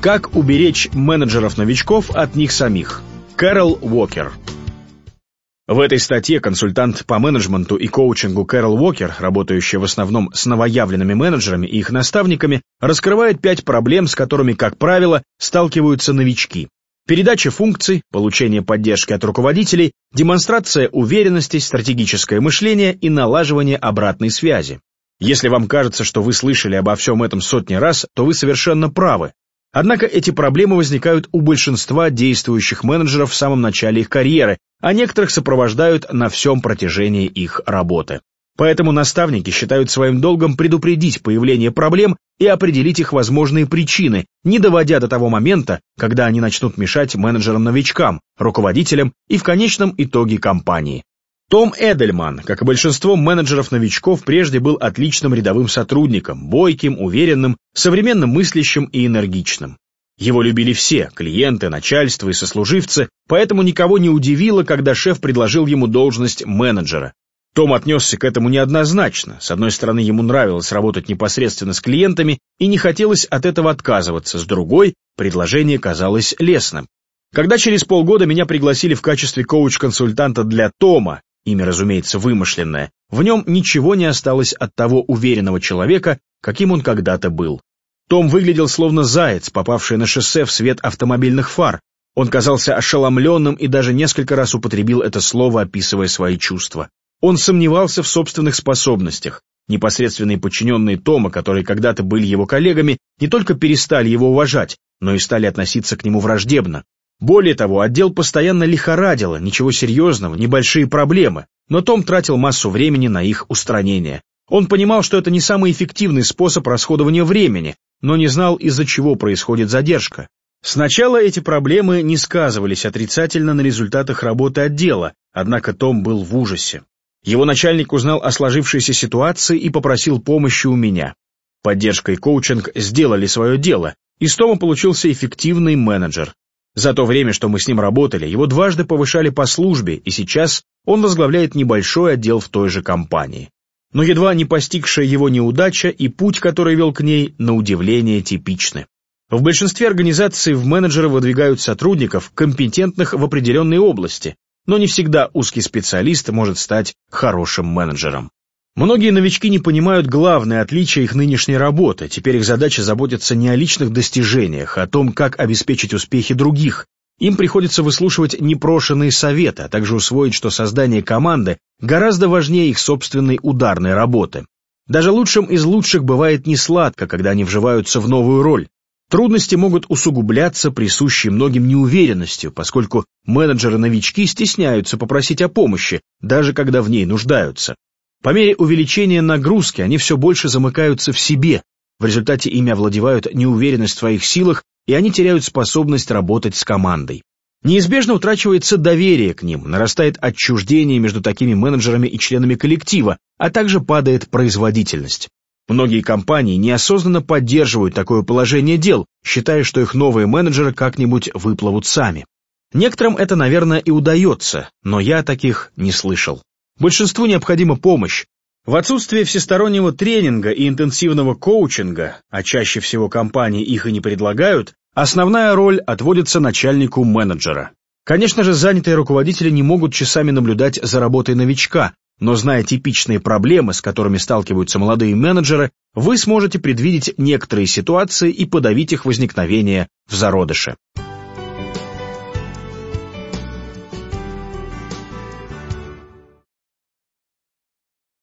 Как уберечь менеджеров-новичков от них самих? Кэрол Уокер. В этой статье консультант по менеджменту и коучингу Кэрол Уокер, работающая в основном с новоявленными менеджерами и их наставниками, раскрывает 5 проблем, с которыми, как правило, сталкиваются новички. Передача функций, получение поддержки от руководителей, демонстрация уверенности, стратегическое мышление и налаживание обратной связи. Если вам кажется, что вы слышали обо всем этом сотни раз, то вы совершенно правы. Однако эти проблемы возникают у большинства действующих менеджеров в самом начале их карьеры, а некоторых сопровождают на всем протяжении их работы. Поэтому наставники считают своим долгом предупредить появление проблем и определить их возможные причины, не доводя до того момента, когда они начнут мешать менеджерам-новичкам, руководителям и в конечном итоге компании. Том Эдельман, как и большинство менеджеров-новичков, прежде был отличным рядовым сотрудником, бойким, уверенным, современно мыслящим и энергичным. Его любили все – клиенты, начальство и сослуживцы, поэтому никого не удивило, когда шеф предложил ему должность менеджера. Том отнесся к этому неоднозначно. С одной стороны, ему нравилось работать непосредственно с клиентами и не хотелось от этого отказываться, с другой – предложение казалось лестным. Когда через полгода меня пригласили в качестве коуч-консультанта для Тома, имя, разумеется, вымышленное, в нем ничего не осталось от того уверенного человека, каким он когда-то был. Том выглядел словно заяц, попавший на шоссе в свет автомобильных фар. Он казался ошеломленным и даже несколько раз употребил это слово, описывая свои чувства. Он сомневался в собственных способностях. Непосредственные подчиненные Тома, которые когда-то были его коллегами, не только перестали его уважать, но и стали относиться к нему враждебно. Более того, отдел постоянно лихорадило, ничего серьезного, небольшие проблемы, но Том тратил массу времени на их устранение. Он понимал, что это не самый эффективный способ расходования времени, но не знал, из-за чего происходит задержка. Сначала эти проблемы не сказывались отрицательно на результатах работы отдела, однако Том был в ужасе. Его начальник узнал о сложившейся ситуации и попросил помощи у меня. Поддержка и коучинг сделали свое дело, и из Тома получился эффективный менеджер. За то время, что мы с ним работали, его дважды повышали по службе, и сейчас он возглавляет небольшой отдел в той же компании. Но едва не постигшая его неудача и путь, который вел к ней, на удивление типичны. В большинстве организаций в менеджеры выдвигают сотрудников, компетентных в определенной области, но не всегда узкий специалист может стать хорошим менеджером. Многие новички не понимают главное отличие их нынешней работы. Теперь их задача заботиться не о личных достижениях, а о том, как обеспечить успехи других. Им приходится выслушивать непрошенные советы, а также усвоить, что создание команды гораздо важнее их собственной ударной работы. Даже лучшим из лучших бывает несладко, когда они вживаются в новую роль. Трудности могут усугубляться присущей многим неуверенностью, поскольку менеджеры-новички стесняются попросить о помощи, даже когда в ней нуждаются. По мере увеличения нагрузки они все больше замыкаются в себе, в результате ими овладевают неуверенность в своих силах, и они теряют способность работать с командой. Неизбежно утрачивается доверие к ним, нарастает отчуждение между такими менеджерами и членами коллектива, а также падает производительность. Многие компании неосознанно поддерживают такое положение дел, считая, что их новые менеджеры как-нибудь выплывут сами. Некоторым это, наверное, и удается, но я таких не слышал. Большинству необходима помощь. В отсутствие всестороннего тренинга и интенсивного коучинга, а чаще всего компании их и не предлагают, основная роль отводится начальнику менеджера. Конечно же, занятые руководители не могут часами наблюдать за работой новичка, но зная типичные проблемы, с которыми сталкиваются молодые менеджеры, вы сможете предвидеть некоторые ситуации и подавить их возникновение в зародыше.